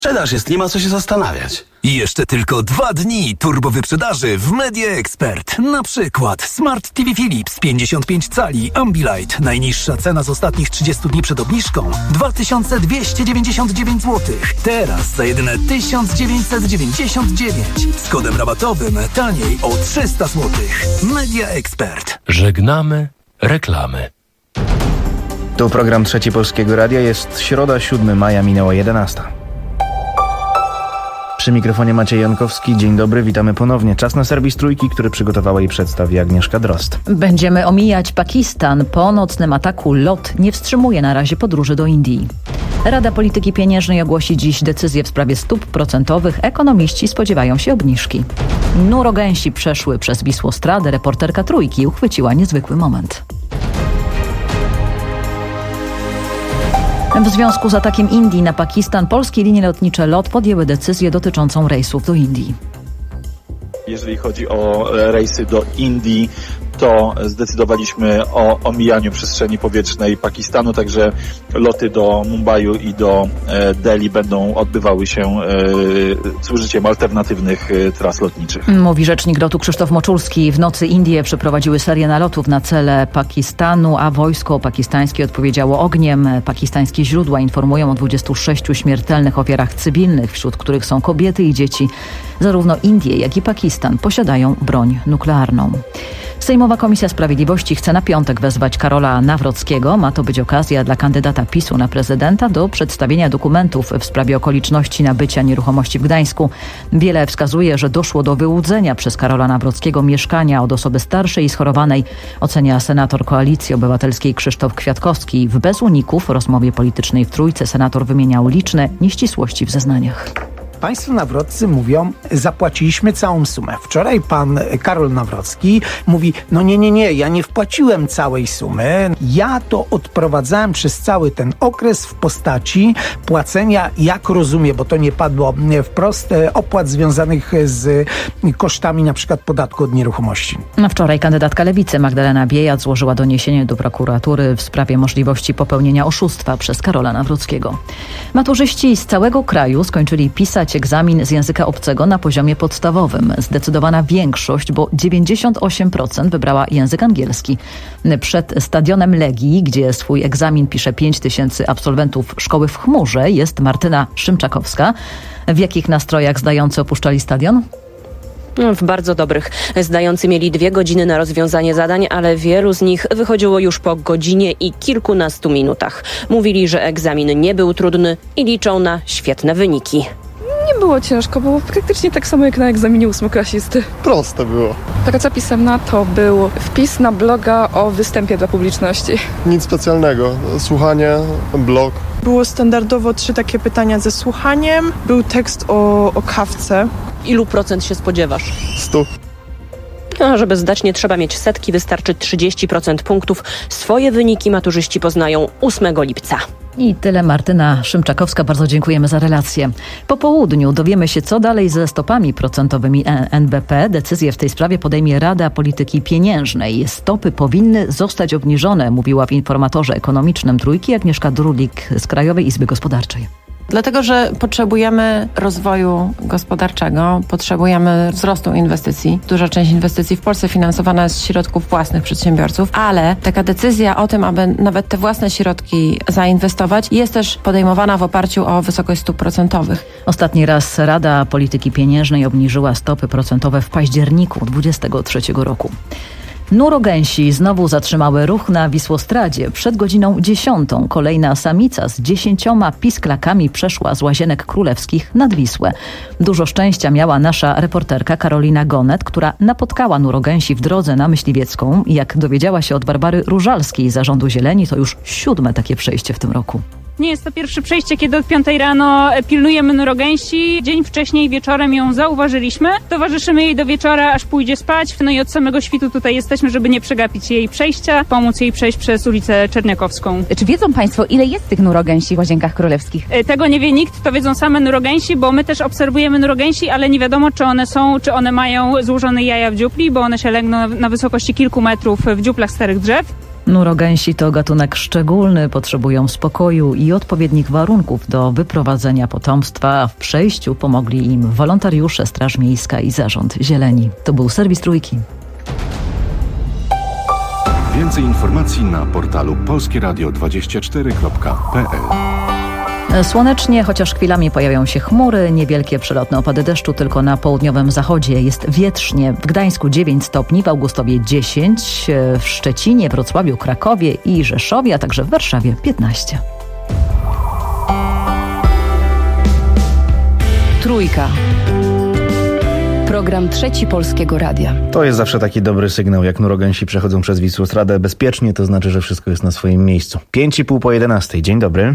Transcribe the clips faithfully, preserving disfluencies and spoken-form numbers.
Sprzedaż jest, nie ma co się zastanawiać. I jeszcze tylko dwa dni turbo wyprzedaży w Media Expert. Na przykład Smart T V Philips pięćdziesiąt pięć cali Ambilight. Najniższa cena z ostatnich trzydziestu dni przed obniżką dwa tysiące dwieście dziewięćdziesiąt dziewięć złotych. Teraz za jedyne tysiąc dziewięćset dziewięćdziesiąt dziewięć. Z kodem rabatowym taniej o trzysta złotych. Media Expert. Żegnamy reklamy. Tu program Trzeci Polskiego Radia. Jest środa, siódmego maja, minęła jedenasta. Przy mikrofonie Maciej Jankowski. Dzień dobry, witamy ponownie. Czas na serwis Trójki, który przygotowała i przedstawi Agnieszka Drozd. Będziemy omijać Pakistan. Po nocnym ataku LOT nie wstrzymuje na razie podróży do Indii. Rada Polityki Pieniężnej ogłosi dziś decyzję w sprawie stóp procentowych. Ekonomiści spodziewają się obniżki. Nurogęsi przeszły przez Wisłostradę. Reporterka Trójki uchwyciła niezwykły moment. W związku z atakiem Indii na Pakistan polskie linie lotnicze LOT podjęły decyzję dotyczącą rejsów do Indii. Jeżeli chodzi o rejsy do Indii, to zdecydowaliśmy o omijaniu przestrzeni powietrznej Pakistanu, także loty do Mumbaiu i do Delhi będą odbywały się z użyciem alternatywnych tras lotniczych. Mówi rzecznik lotu Krzysztof Moczulski. W nocy Indie przeprowadziły serię nalotów na cele Pakistanu, a wojsko pakistańskie odpowiedziało ogniem. Pakistańskie źródła informują o dwudziestu sześciu śmiertelnych ofiarach cywilnych, wśród których są kobiety i dzieci. Zarówno Indie, jak i Pakistan posiadają broń nuklearną. Sejmowa Komisja Sprawiedliwości chce na piątek wezwać Karola Nawrockiego. Ma to być okazja dla kandydata PiSu na prezydenta do przedstawienia dokumentów w sprawie okoliczności nabycia nieruchomości w Gdańsku. Wiele wskazuje, że doszło do wyłudzenia przez Karola Nawrockiego mieszkania od osoby starszej i schorowanej, ocenia senator Koalicji Obywatelskiej Krzysztof Kwiatkowski. W Bez uników w rozmowie politycznej w Trójce senator wymieniał liczne nieścisłości w zeznaniach. Państwo nawroccy mówią, zapłaciliśmy całą sumę. Wczoraj pan Karol Nawrocki mówi, no nie, nie, nie, ja nie wpłaciłem całej sumy. Ja to odprowadzałem przez cały ten okres w postaci płacenia, jak rozumiem, bo to nie padło wprost, opłat związanych z kosztami na przykład podatku od nieruchomości. No wczoraj kandydatka Lewicy Magdalena Biejat złożyła doniesienie do prokuratury w sprawie możliwości popełnienia oszustwa przez Karola Nawrockiego. Maturzyści z całego kraju skończyli pisać egzamin z języka obcego na poziomie podstawowym. Zdecydowana większość, bo dziewięćdziesiąt osiem procent wybrała język angielski. Przed stadionem Legii, gdzie swój egzamin pisze pięć tysięcy absolwentów szkoły w chmurze, jest Martyna Szymczakowska. W jakich nastrojach zdający opuszczali stadion? W bardzo dobrych. Zdający mieli dwie godziny na rozwiązanie zadań, ale wielu z nich wychodziło już po godzinie i kilkunastu minutach. Mówili, że egzamin nie był trudny i liczą na świetne wyniki. Nie było ciężko, było praktycznie tak samo jak na egzaminie ósmoklasisty. Proste było. Praca pisemna to był wpis na bloga o występie dla publiczności. Nic specjalnego. Słuchanie, blog. Było standardowo trzy takie pytania ze słuchaniem. Był tekst o, o kawce. Ilu procent się spodziewasz? Stu. A żeby zdać nie trzeba mieć setki, wystarczy trzydzieści procent punktów. Swoje wyniki maturzyści poznają ósmego lipca. I tyle. Martyna Szymczakowska, bardzo dziękujemy za relację. Po południu dowiemy się, co dalej ze stopami procentowymi N B P. Decyzję w tej sprawie podejmie Rada Polityki Pieniężnej. Stopy powinny zostać obniżone, mówiła w informatorze ekonomicznym Trójki Agnieszka Drulik z Krajowej Izby Gospodarczej. Dlatego, że potrzebujemy rozwoju gospodarczego, potrzebujemy wzrostu inwestycji. Duża część inwestycji w Polsce finansowana jest z środków własnych przedsiębiorców, ale taka decyzja o tym, aby nawet te własne środki zainwestować, jest też podejmowana w oparciu o wysokość stóp procentowych. Ostatni raz Rada Polityki Pieniężnej obniżyła stopy procentowe w październiku dwudziestego trzeciego roku. Nurogęsi znowu zatrzymały ruch na Wisłostradzie. Przed godziną dziesiątą kolejna samica z dziesięcioma pisklakami przeszła z Łazienek Królewskich nad Wisłę. Dużo szczęścia miała nasza reporterka Karolina Gonet, która napotkała nurogęsi w drodze na Myśliwiecką. Jak dowiedziała się od Barbary Różalskiej z Zarządu Zieleni, to już siódme takie przejście w tym roku. Nie jest to pierwsze przejście, kiedy od piątej rano pilnujemy nurogęsi. Dzień wcześniej wieczorem ją zauważyliśmy. Towarzyszymy jej do wieczora, aż pójdzie spać. No i od samego świtu tutaj jesteśmy, żeby nie przegapić jej przejścia, pomóc jej przejść przez ulicę Czerniakowską. Czy wiedzą Państwo, ile jest tych nurogęsi w Łazienkach Królewskich? Tego nie wie nikt, to wiedzą same nurogęsi, bo my też obserwujemy nurogęsi, ale nie wiadomo, czy one są, czy one mają złożone jaja w dziupli, bo one się legną na wysokości kilku metrów w dziuplach starych drzew. Nurogęsi to gatunek szczególny, potrzebują spokoju i odpowiednich warunków do wyprowadzenia potomstwa, a w przejściu pomogli im wolontariusze, Straż Miejska i Zarząd Zieleni. To był serwis Trójki. Więcej informacji na portalu polskie radio dwadzieścia cztery kropka p l. Słonecznie, chociaż chwilami pojawią się chmury, niewielkie przelotne opady deszczu tylko na południowym zachodzie. Jest wietrznie. W Gdańsku dziewięć stopni, w Augustowie dziesięć, w Szczecinie, Wrocławiu, Krakowie i Rzeszowie, a także w Warszawie piętnaście. Trójka. Program Trzeci Polskiego Radia. To jest zawsze taki dobry sygnał, jak nurogęsi przechodzą przez Wisłostradę bezpiecznie, to znaczy, że wszystko jest na swoim miejscu. Pięć i pół po jedenastej. Dzień dobry.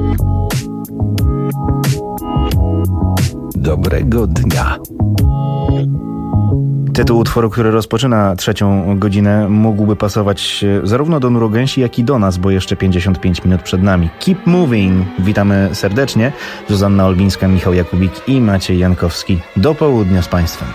Dobrego dnia. Tytuł utworu, który rozpoczyna trzecią godzinę, mógłby pasować zarówno do nurogęsi, jak i do nas, bo jeszcze pięćdziesiąt pięć minut przed nami. Keep Moving. Witamy serdecznie. Zuzanna Olbińska, Michał Jakubik i Maciej Jankowski. Do południa z Państwem.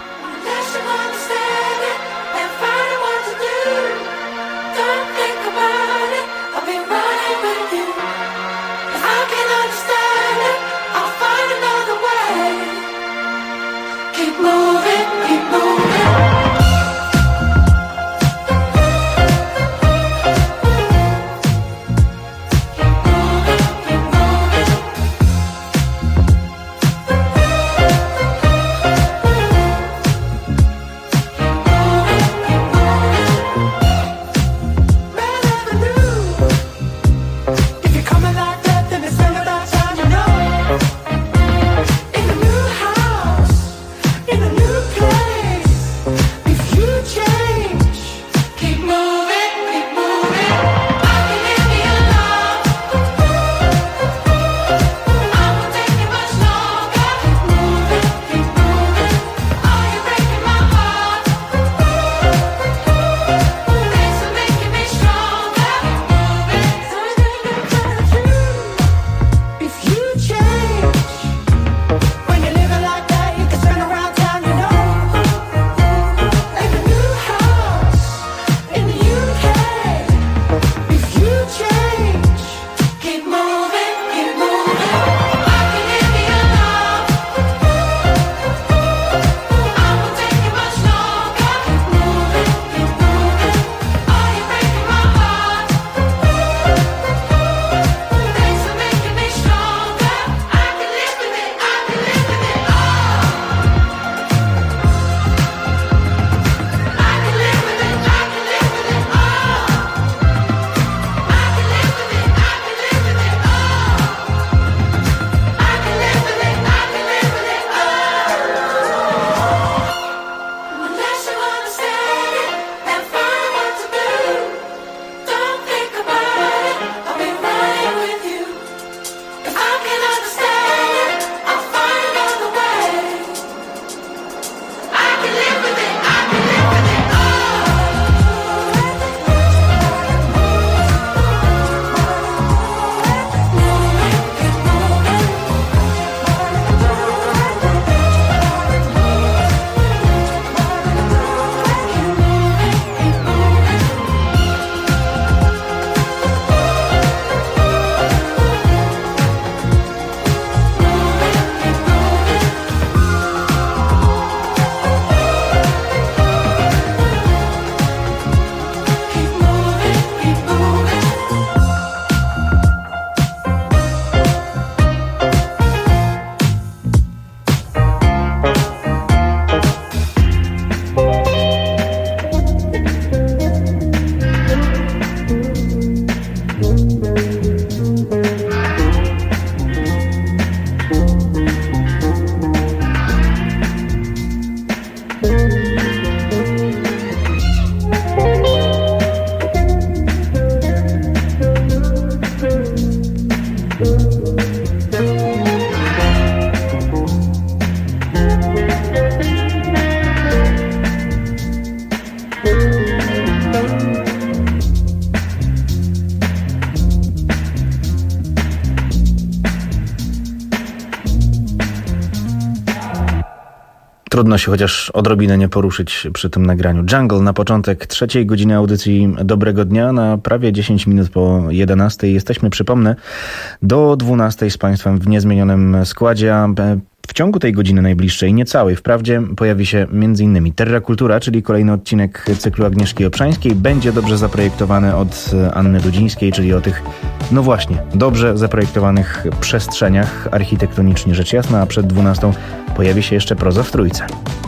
Trudno się chociaż odrobinę nie poruszyć przy tym nagraniu. Jungle na początek trzeciej godziny audycji Dobrego Dnia, na prawie dziesięć minut po jedenastej. Jesteśmy, przypomnę, do dwunastej z Państwem w niezmienionym składzie. W ciągu tej godziny najbliższej, niecałej wprawdzie, pojawi się między innymi Terra Kultura, czyli kolejny odcinek cyklu Agnieszki Obszańskiej. Będzie dobrze zaprojektowany od Anny Dudzińskiej, czyli o tych, no właśnie, dobrze zaprojektowanych przestrzeniach, architektonicznie rzecz jasna, a przed dwunastą pojawi się jeszcze Proza w Trójce.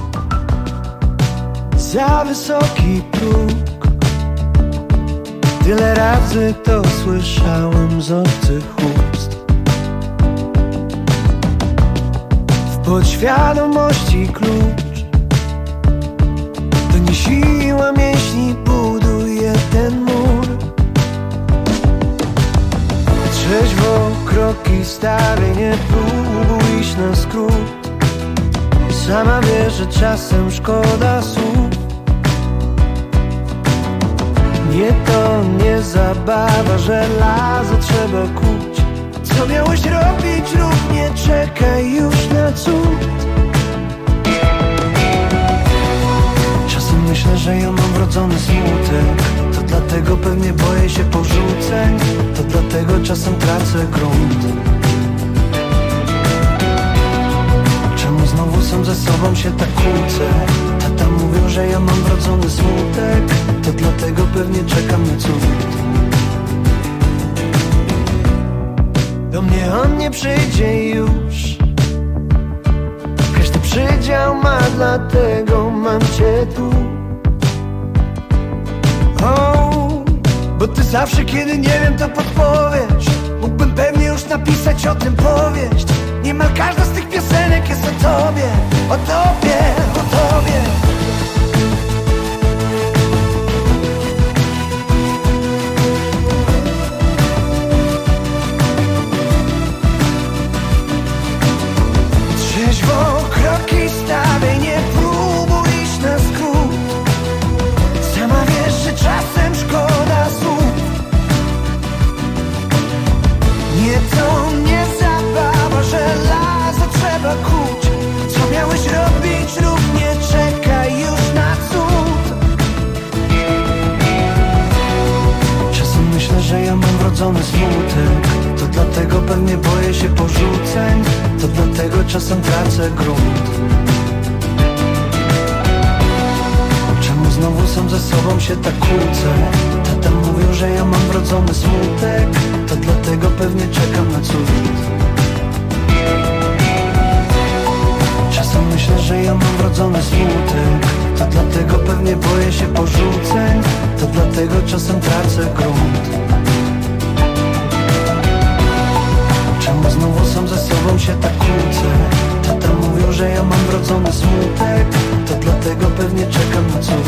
Za wysoki próg, tyle razy to słyszałem z obcych ust. Podświadomości klucz to nie siła mięśni buduje ten mur. Trzeźwo kroki stawiaj, nie próbuj iść na skrót. Sama wiesz, że czasem szkoda słów. Nie to nie zabawa, żelazo trzeba kuć. Co miałeś robić, rób, nie czekaj już na cud. Czasem myślę, że ja mam wrodzony smutek. To dlatego pewnie boję się porzuceń. To dlatego czasem tracę grunt. Czemu znowu sam ze sobą się tak kłócę? Tata mówił, że ja mam wrodzony smutek. To dlatego pewnie czekam na cud. Do mnie on nie przyjdzie już. Każdy przydział ma, dlatego mam cię tu. O, bo ty zawsze, kiedy nie wiem, to podpowiesz. Mógłbym pewnie już napisać o tym powieść. Niemal każda z tych piosenek jest o tobie. O tobie, o tobie. Trzeźwo kroki stawiaj, nie próbuj iść na skrót. Sama wiesz, że czasem szkoda słów. Nie to nie zabawa, żelazo trzeba kuć. Co miałeś robić, rób, nie czekaj już na cud. Czasem myślę, że ja mam wrodzony smutek. To dlatego pewnie boję się porzuceń. To dlatego czasem tracę grunt. Czemu znowu sam ze sobą się tak kłócę? Tata mówił, że ja mam wrodzony smutek. To dlatego pewnie czekam na cud. Czasem myślę, że ja mam wrodzony smutek. To dlatego pewnie boję się porzuceń. To dlatego czasem tracę grunt. Czemu znowu sam ze sobą się tak kłócę? Tata mówił, że ja mam wrodzony smutek. To dlatego pewnie czekam na cud.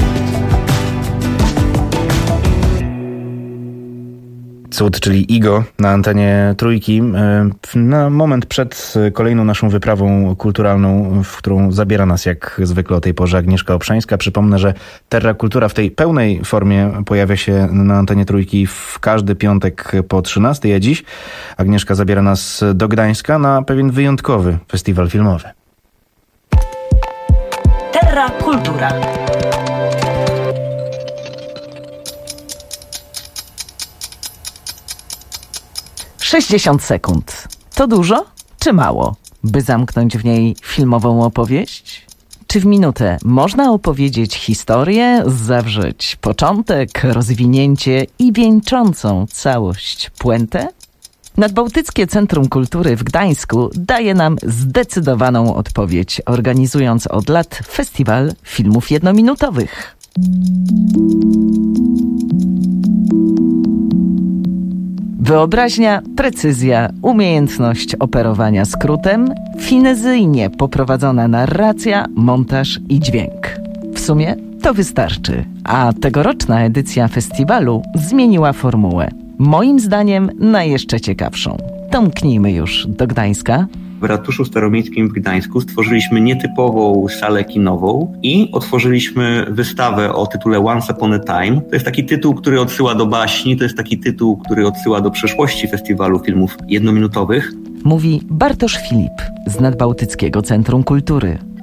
Cud, czyli Igo na antenie Trójki. Na moment przed kolejną naszą wyprawą kulturalną, w którą zabiera nas jak zwykle o tej porze Agnieszka Obszańska. Przypomnę, że Terra Kultura w tej pełnej formie pojawia się na antenie Trójki w każdy piątek po trzynastej, a dziś Agnieszka zabiera nas do Gdańska na pewien wyjątkowy festiwal filmowy. Terra Kultura. sześćdziesiąt sekund. To dużo czy mało, by zamknąć w niej filmową opowieść? Czy w minutę można opowiedzieć historię, zawrzeć początek, rozwinięcie i wieńczącą całość puentę? Nadbałtyckie Centrum Kultury w Gdańsku daje nam zdecydowaną odpowiedź, organizując od lat festiwal filmów jednominutowych. Wyobraźnia, precyzja, umiejętność operowania skrótem, finezyjnie poprowadzona narracja, montaż i dźwięk. W sumie to wystarczy, a tegoroczna edycja festiwalu zmieniła formułę. Moim zdaniem na jeszcze ciekawszą. Tąknijmy już do Gdańska. W Ratuszu Staromiejskim w Gdańsku stworzyliśmy nietypową salę kinową i otworzyliśmy wystawę o tytule Once Upon a Time. To jest taki tytuł, który odsyła do baśni, to jest taki tytuł, który odsyła do przeszłości festiwalu filmów jednominutowych. Mówi Bartosz Filip z Nadbałtyckiego Centrum Kultury.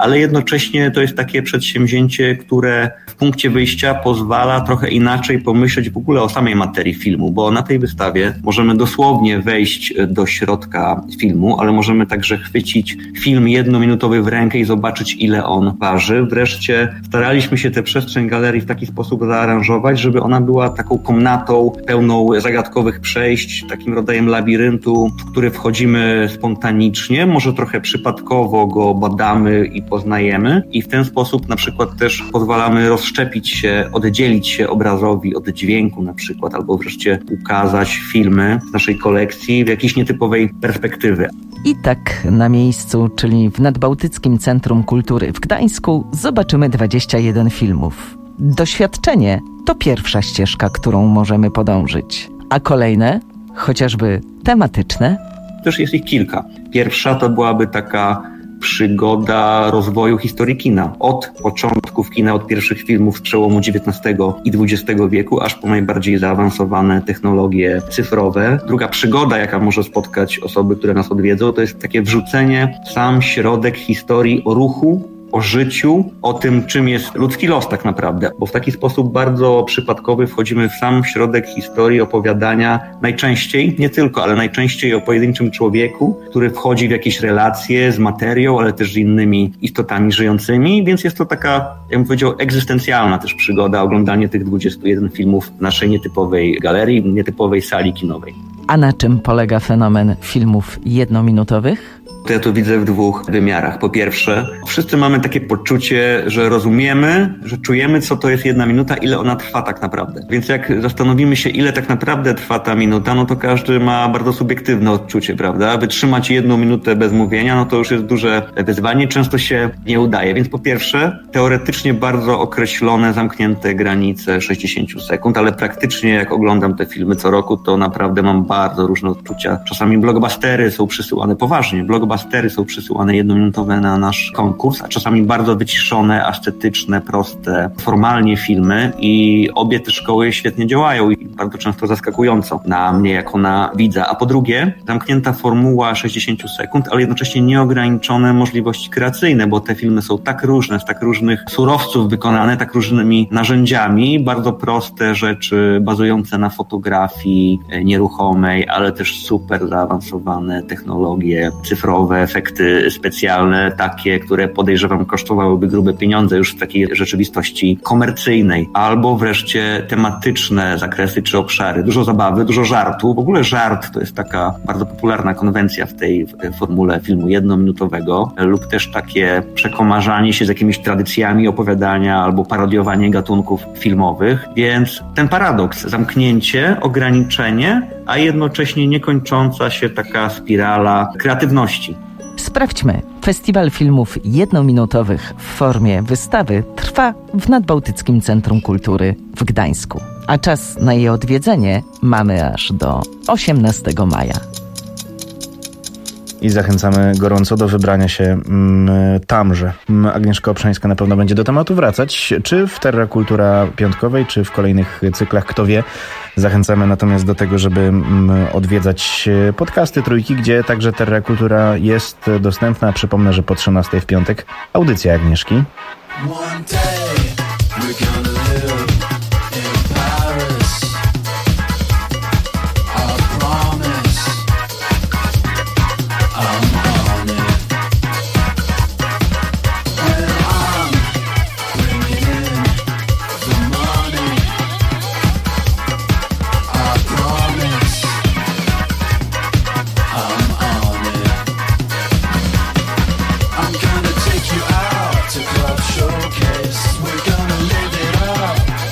ale jednocześnie to jest takie przedsięwzięcie, które w punkcie wyjścia pozwala trochę inaczej pomyśleć w ogóle o samej materii filmu, bo na tej wystawie możemy dosłownie wejść do środka filmu, ale możemy także chwycić film jednominutowy w rękę i zobaczyć, ile on waży. Wreszcie staraliśmy się tę przestrzeń galerii w taki sposób zaaranżować, żeby ona była taką komnatą pełną zagadkowych przejść, takim rodzajem labiryntu, w który wchodzimy spontanicznie, może trochę przypadkowo go badamy i poznajemy i w ten sposób na przykład też pozwalamy rozszczepić się, oddzielić się obrazowi od dźwięku na przykład, albo wreszcie ukazać filmy z naszej kolekcji w jakiejś nietypowej perspektywy. I tak na miejscu, czyli w Nadbałtyckim Centrum Kultury w Gdańsku, zobaczymy dwadzieścia jeden filmów. Doświadczenie to pierwsza ścieżka, którą możemy podążyć. A kolejne, chociażby tematyczne? Też jest ich kilka. Pierwsza to byłaby taka przygoda rozwoju historii kina. Od początków kina, od pierwszych filmów z przełomu dziewiętnastego i dwudziestego wieku, aż po najbardziej zaawansowane technologie cyfrowe. Druga przygoda, jaka może spotkać osoby, które nas odwiedzą, to jest takie wrzucenie w sam środek historii o ruchu, o życiu, o tym, czym jest ludzki los tak naprawdę, bo w taki sposób bardzo przypadkowy wchodzimy w sam środek historii opowiadania, najczęściej, nie tylko, ale najczęściej o pojedynczym człowieku, który wchodzi w jakieś relacje z materią, ale też z innymi istotami żyjącymi, więc jest to taka, jak bym powiedział, egzystencjalna też przygoda, oglądanie tych dwudziestu jeden filmów w naszej nietypowej galerii, nietypowej sali kinowej. A na czym polega fenomen filmów jednominutowych? To ja to widzę w dwóch wymiarach. Po pierwsze, wszyscy mamy takie poczucie, że rozumiemy, że czujemy, co to jest jedna minuta, ile ona trwa tak naprawdę. Więc jak zastanowimy się, ile tak naprawdę trwa ta minuta, no to każdy ma bardzo subiektywne odczucie, prawda? Wytrzymać jedną minutę bez mówienia, no to już jest duże wyzwanie, często się nie udaje. Więc po pierwsze, teoretycznie bardzo określone, zamknięte granice sześćdziesiąt sekund, ale praktycznie jak oglądam te filmy co roku, to naprawdę mam bardzo różne odczucia. Czasami blockbustery są przysyłane poważnie, blockbustery są przysyłane jednominutowe na nasz konkurs, a czasami bardzo wyciszone, ascetyczne, proste, formalnie filmy i obie te szkoły świetnie działają i bardzo często zaskakująco na mnie jako na widza. A po drugie, zamknięta formuła sześćdziesiąt sekund, ale jednocześnie nieograniczone możliwości kreacyjne, bo te filmy są tak różne, z tak różnych surowców wykonane, tak różnymi narzędziami, bardzo proste rzeczy bazujące na fotografii nieruchomej, ale też super zaawansowane technologie cyfrowe, efekty specjalne, takie, które podejrzewam kosztowałyby grube pieniądze już w takiej rzeczywistości komercyjnej, albo wreszcie tematyczne zakresy czy obszary. Dużo zabawy, dużo żartu. W ogóle żart to jest taka bardzo popularna konwencja w tej formule filmu jednominutowego, lub też takie przekomarzanie się z jakimiś tradycjami opowiadania albo parodiowanie gatunków filmowych. Więc ten paradoks, zamknięcie, ograniczenie, a jednocześnie niekończąca się taka spirala kreatywności. Sprawdźmy. Festiwal filmów jednominutowych w formie wystawy trwa w Nadbałtyckim Centrum Kultury w Gdańsku. A czas na jej odwiedzenie mamy aż do osiemnastego maja. I zachęcamy gorąco do wybrania się mm, tamże. Agnieszka Obszańska na pewno będzie do tematu wracać, czy w Terra Kultura piątkowej, czy w kolejnych cyklach, kto wie. Zachęcamy natomiast do tego, żeby mm, odwiedzać podcasty Trójki, gdzie także Terra Kultura jest dostępna. Przypomnę, że po trzynastej w piątek audycja Agnieszki. I'm gonna take you out to club showcase. We're gonna live it up.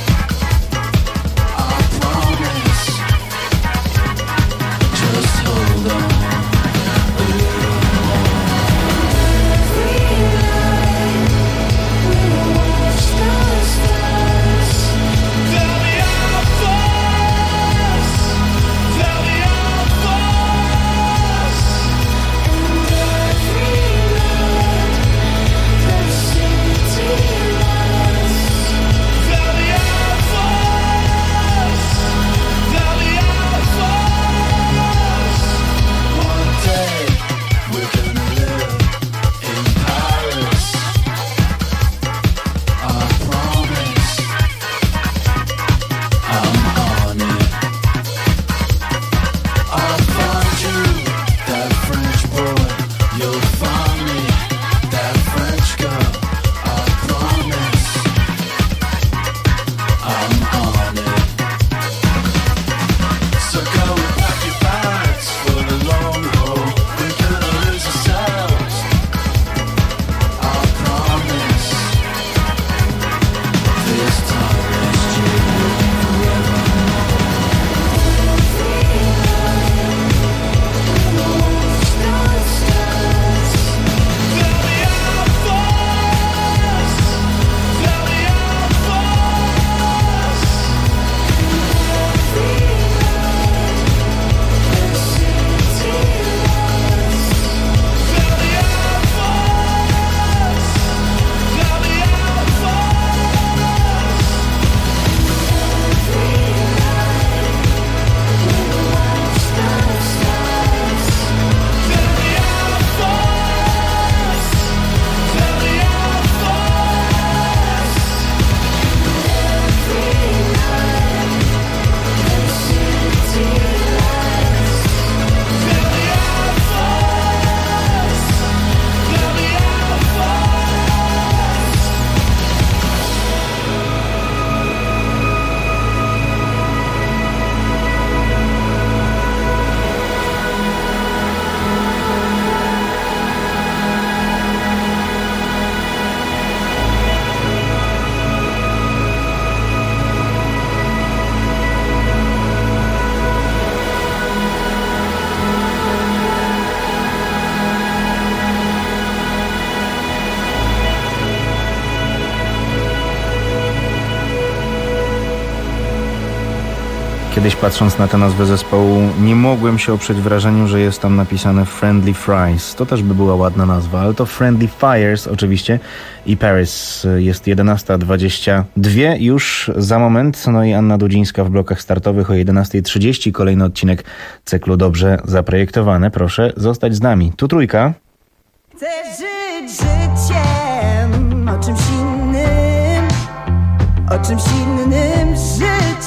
Kiedyś patrząc na tę nazwę zespołu nie mogłem się oprzeć wrażeniu, że jest tam napisane Friendly Fries. To też by była ładna nazwa, ale to Friendly Fires oczywiście i Paris. Jest jedenasta dwadzieścia dwa już za moment. No i Anna Dudzińska w blokach startowych o jedenasta trzydzieści. Kolejny odcinek cyklu Dobrze Zaprojektowane. Proszę zostać z nami. Tu Trójka. Chcę żyć życiem, o czymś innym, o czymś innym żyć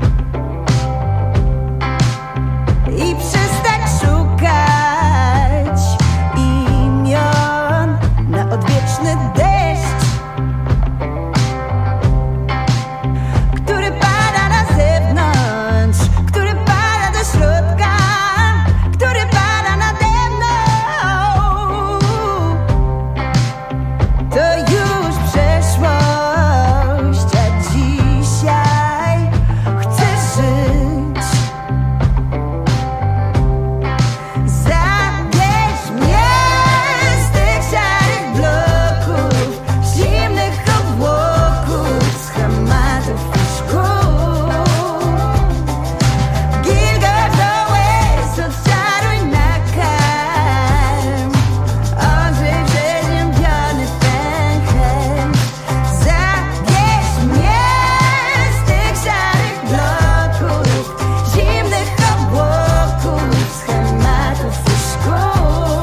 i przestać szukać imion na odwieczny deszcz, który pada na zewnątrz, który pada do środka, który pada nade mną. To już przeszłość, a dzisiaj chcę żyć. Zabierz mnie z tych szarych bloków, zimnych obłoków, schematów i szkół. Gilgamesh the West, odczaruj nakarm, ogrzej przeziębiony pęcherz. Zabierz mnie z tych szarych bloków, zimnych obłoków, schematów i szkół.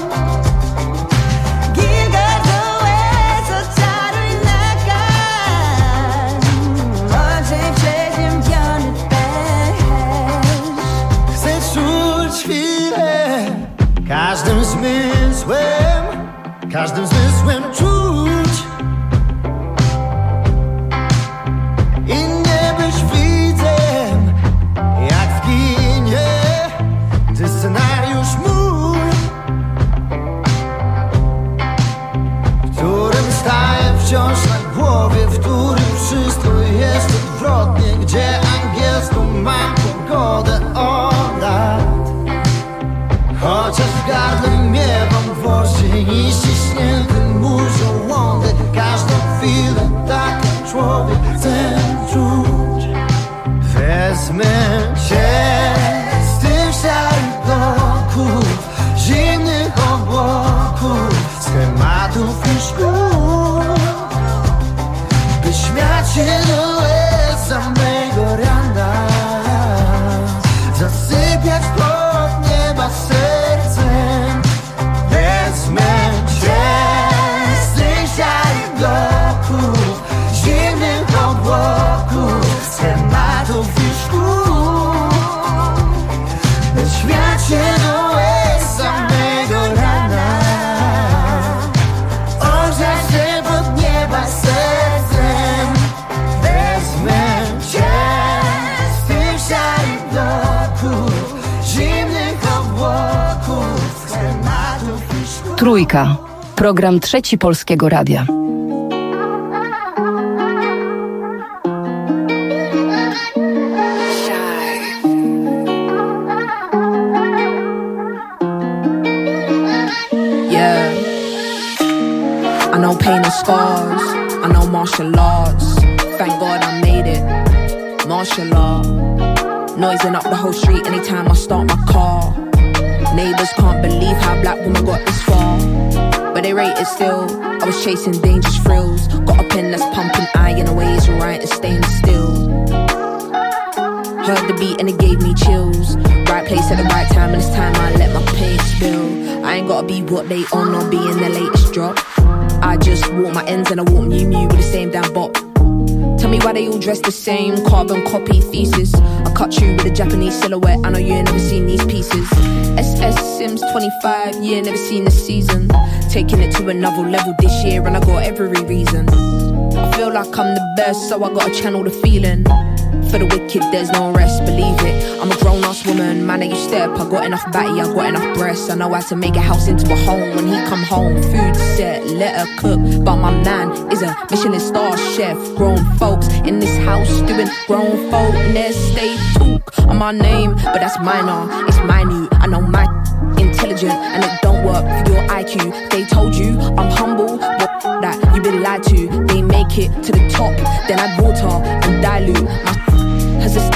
Gilgamesh the West, odczaruj nakarm, ogrzej przeziębiony pęcherz. Chcę czuć chwilę każdym zmysłem, każdym zmysłem czuć i nie być widzem, jak w kinie, ty scenariusz mój, w którym staję wciąż na głowie, w którym wszystko jest odwrotnie, gdzie angielską mam pogodę od lat. Chociaż w gardle miewam gwoździe i ściśnięty mój żołądek, każdą chwilę tak jak człowiek chcę czuć. Wezmę cię z tych szarych bloków, zimnych obłoków, schematów i szkół, by śmiać się do łez samego rana, zasypiać pod nieba sercem. Wezmę cię z tych szarych bloków, zimnych obłoków, schematów i szkół, by śmiać się do łez samego rana, ogrzać się pod nieba sercem. Wezmę cię z tych szarych bloków, zimnych obłoków, schematów i szkół. Trójka. Program Trzeci Polskiego Radia. Yeah, I know pain and scars, I know martial arts. Thank God I made it, martial law. Noising up the whole street anytime I start my car. Neighbors can't believe how black women got this far, but they rate it still. I was chasing dangerous thrills, got a pen that's pumping iron away, it's right and staying still. Heard the beat and it gave me chills. Right place at the right time, and it's time I let my pain spill. I ain't gotta be what they on or be in the latest drop. I just walk my ends and I walk Mew Mew with the same damn bop. Tell me why they all dress the same, carbon copy thesis. I cut you with a Japanese silhouette, I know you ain't never seen these pieces. S S Sims twenty-five, yeah, never seen this season. Taking it to another level this year and I got every reason. I feel like I'm the best, so I gotta channel the feeling. For the wicked, there's no rest, believe it. I'm a grown-ass woman, man, you step. I got enough batty, I got enough breasts. I know how to make a house into a home. When he come home, food set, let her cook. But my man is a Michelin star chef. Grown folks in this house doing grown folkness. They talk on my name, but that's minor, it's minute. I know my intelligent and it don't work for your I Q. They told you I'm humble, but that you've been lied to. They make it to the top, then add water and dilute. My has a standard,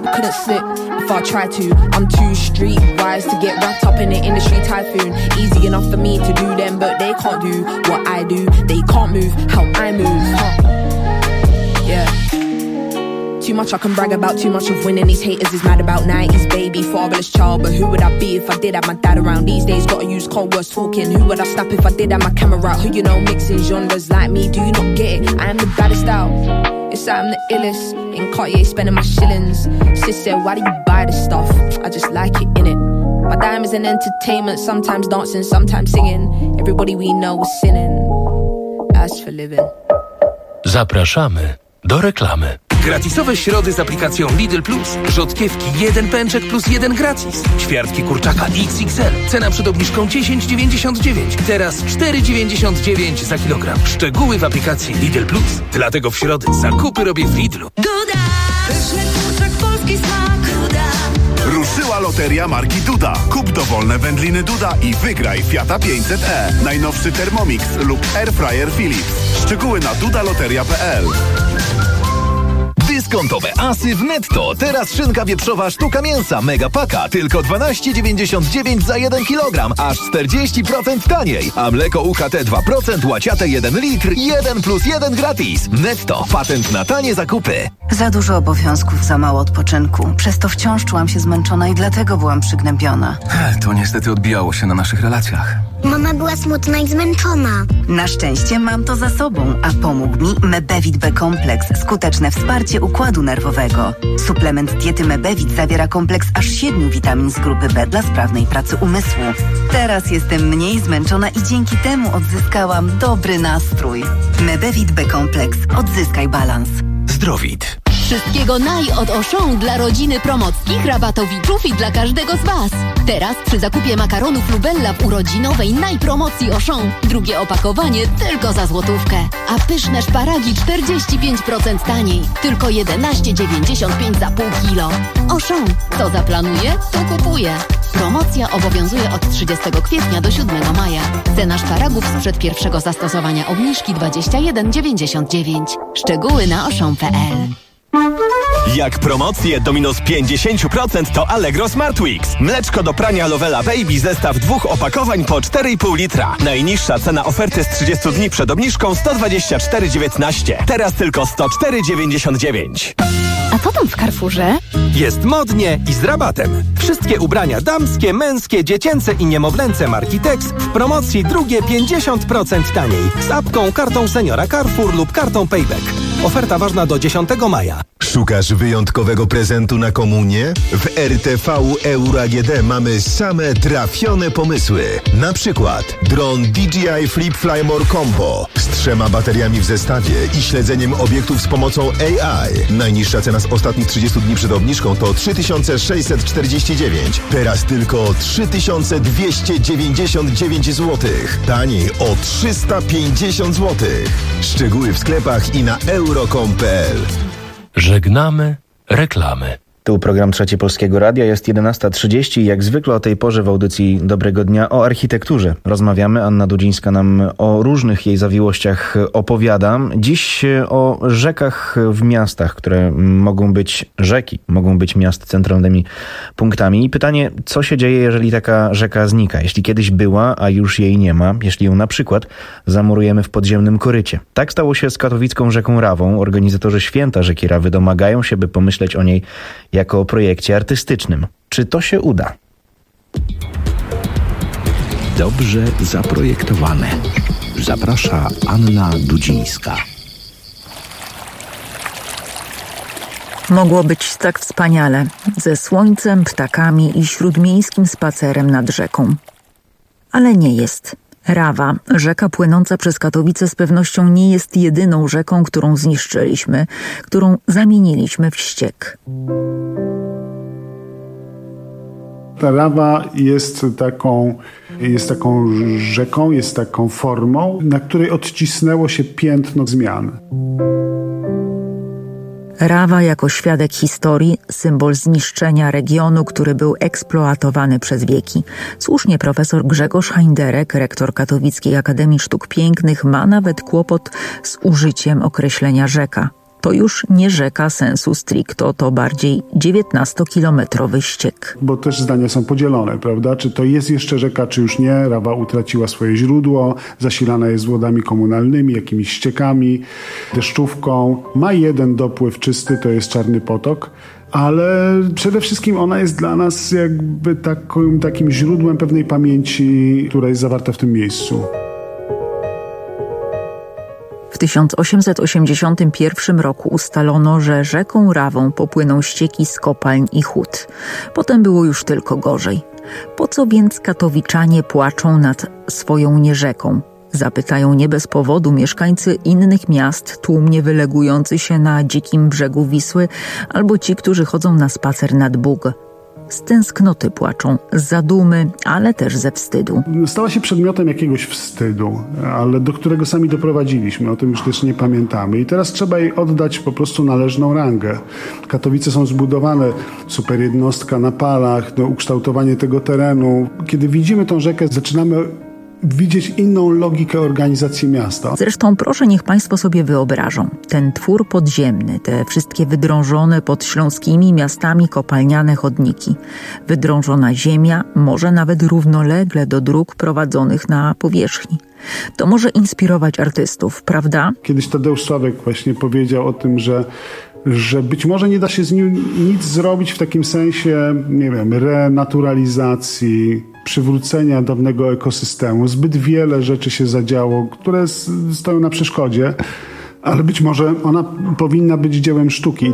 couldn't slip if I tried to. I'm too streetwise to get wrapped up in the industry typhoon. Easy enough for me to do them, but they can't do what I do. They can't move how I move, huh? Yeah. Too much I can brag about, too much of winning. These haters is mad about nineties baby, fatherless child. But who would I be if I did have my dad around? These days gotta use cold words talking. Who would I snap if I did have my camera out? Who you know mixing genres like me? Do you not get it? I am the baddest out. Yes, I'm the illest. In Cartier spending my shillings. Sis said, why do you buy this stuff? I just like it, innit? My dime is an entertainment. Sometimes dancing, sometimes singing. Everybody we know is sinning. As for living. Zapraszamy do reklamy. Gratisowe środy z aplikacją Lidl Plus. Rzodkiewki jeden pęczek plus jeden gratis. Ćwiartki kurczaka X X L. Cena przed obniżką dziesięć dziewięćdziesiąt dziewięć. Teraz cztery dziewięćdziesiąt dziewięć za kilogram. Szczegóły w aplikacji Lidl Plus. Dlatego w środę zakupy robię w Lidlu. Duda! Pyszny kurczak, polski smak. Duda! Ruszyła loteria marki Duda. Kup dowolne wędliny Duda i wygraj Fiata pięćset e. Najnowszy Thermomix lub Airfryer Philips. Szczegóły na dudaloteria kropka p l. Dyskontowe asy w Netto. Teraz szynka wieprzowa sztuka mięsa Megapaka tylko dwanaście dziewięćdziesiąt dziewięć za jeden kilogram, aż czterdzieści procent taniej. A mleko U H T dwa procent łaciate jeden litr, jeden plus jeden gratis. Netto. Patent na tanie zakupy. Za dużo obowiązków, za mało odpoczynku. Przez to wciąż czułam się zmęczona i dlatego byłam przygnębiona. To niestety odbijało się na naszych relacjach. Mama była smutna i zmęczona. Na szczęście mam to za sobą, a pomógł mi Mebevit B Kompleks. Skuteczne wsparcie układu nerwowego. Suplement diety Mebevit zawiera kompleks aż siedmiu witamin z grupy B dla sprawnej pracy umysłu. Teraz jestem mniej zmęczona i dzięki temu odzyskałam dobry nastrój. Mebevit B Kompleks. Odzyskaj balans. Zdrowit. Wszystkiego naj od Auchan dla rodziny promockich, rabatowiczów i dla każdego z Was. Teraz przy zakupie makaronów Lubella w urodzinowej najpromocji Auchan drugie opakowanie tylko za złotówkę. A pyszne szparagi czterdzieści pięć procent taniej. Tylko jedenaście dziewięćdziesiąt pięć za pół kilo. Auchan. Kto zaplanuje, to kupuje. Promocja obowiązuje od trzydziestego kwietnia do siódmego maja. Cena szparagów sprzed pierwszego zastosowania obniżki dwadzieścia jeden dziewięćdziesiąt dziewięć. Szczegóły na auchan kropka p l. Jak promocje do minus pięćdziesiąt procent to Allegro Smart Weeks. Mleczko do prania Lovella Baby zestaw dwóch opakowań po cztery i pół litra. Najniższa cena oferty z trzydziestu dni przed obniżką sto dwadzieścia cztery dziewiętnaście. Teraz tylko sto cztery dziewięćdziesiąt dziewięć. A co tam w Carrefourze? Jest modnie i z rabatem. Wszystkie ubrania damskie, męskie, dziecięce i niemowlęce marki Tex w promocji drugie pięćdziesiąt procent taniej. Z apką, kartą seniora Carrefour lub kartą Payback. Oferta ważna do dziesiątego maja. Szukasz wyjątkowego prezentu na komunię? W R T V Euro A G D mamy same trafione pomysły. Na przykład dron D J I Flip Fly More Combo z trzema bateriami w zestawie i śledzeniem obiektów z pomocą A I. Najniższa cena z ostatnich trzydziestu dni przed obniżką to trzy tysiące sześćset czterdzieści dziewięć. Teraz tylko trzy tysiące dwieście dziewięćdziesiąt dziewięć złotych. Taniej o trzysta pięćdziesiąt złotych. Szczegóły w sklepach i na euro kropka com kropka p l. Żegnamy reklamy. Tu program Trzeci Polskiego Radia, jest jedenasta trzydzieści. Jak zwykle o tej porze w audycji Dobrego Dnia o architekturze rozmawiamy. Anna Dudzińska nam o różnych jej zawiłościach opowiada. Dziś o rzekach w miastach, które mogą być rzeki, mogą być miast centralnymi punktami. I pytanie, co się dzieje, jeżeli taka rzeka znika? Jeśli kiedyś była, a już jej nie ma, jeśli ją na przykład zamurujemy w podziemnym korycie. Tak stało się z katowicką rzeką Rawą. Organizatorzy Święta Rzeki Rawy domagają się, by pomyśleć o niej jako o projekcie artystycznym. Czy to się uda? Dobrze zaprojektowane. Zaprasza Anna Dudzińska. Mogło być tak wspaniale, ze słońcem, ptakami i śródmiejskim spacerem nad rzeką. Ale nie jest. Rawa, rzeka płynąca przez Katowice, z pewnością nie jest jedyną rzeką, którą zniszczyliśmy, którą zamieniliśmy w ściek. Ta Rawa jest taką, jest taką rzeką, jest taką formą, na której odcisnęło się piętno zmian. Rawa jako świadek historii, symbol zniszczenia regionu, który był eksploatowany przez wieki. Słusznie profesor Grzegorz Hajnderek, rektor Katowickiej Akademii Sztuk Pięknych, ma nawet kłopot z użyciem określenia rzeka. To już nie rzeka sensu stricto, to bardziej dziewiętnastokilometrowy ściek. Bo też zdania są podzielone, prawda? Czy to jest jeszcze rzeka, czy już nie? Rawa utraciła swoje źródło, zasilana jest wodami komunalnymi, jakimiś ściekami, deszczówką. Ma jeden dopływ czysty, to jest Czarny Potok. Ale przede wszystkim ona jest dla nas jakby takim, takim źródłem pewnej pamięci, która jest zawarta w tym miejscu. W tysiąc osiemset osiemdziesiątym pierwszym roku ustalono, że rzeką Rawą popłyną ścieki z kopalń i hut. Potem było już tylko gorzej. Po co więc katowiczanie płaczą nad swoją nierzeką? Zapytają nie bez powodu mieszkańcy innych miast, tłumnie wylegujący się na dzikim brzegu Wisły, albo ci, którzy chodzą na spacer nad Bug. Z tęsknoty płaczą, z zadumy, ale też ze wstydu. Stała się przedmiotem jakiegoś wstydu, ale do którego sami doprowadziliśmy. O tym już też nie pamiętamy. I teraz trzeba jej oddać po prostu należną rangę. Katowice są zbudowane, super jednostka na palach, no, ukształtowanie tego terenu. Kiedy widzimy tą rzekę, zaczynamy widzieć inną logikę organizacji miasta. Zresztą proszę, niech Państwo sobie wyobrażą. Ten twór podziemny, te wszystkie wydrążone pod śląskimi miastami kopalniane chodniki, wydrążona ziemia, może nawet równolegle do dróg prowadzonych na powierzchni. To może inspirować artystów, prawda? Kiedyś Tadeusz Sławek właśnie powiedział o tym, że że być może nie da się z nim nic zrobić w takim sensie, nie wiem, renaturalizacji, przywrócenia dawnego ekosystemu. Zbyt wiele rzeczy się zadziało, które stoją na przeszkodzie, ale być może ona powinna być dziełem sztuki.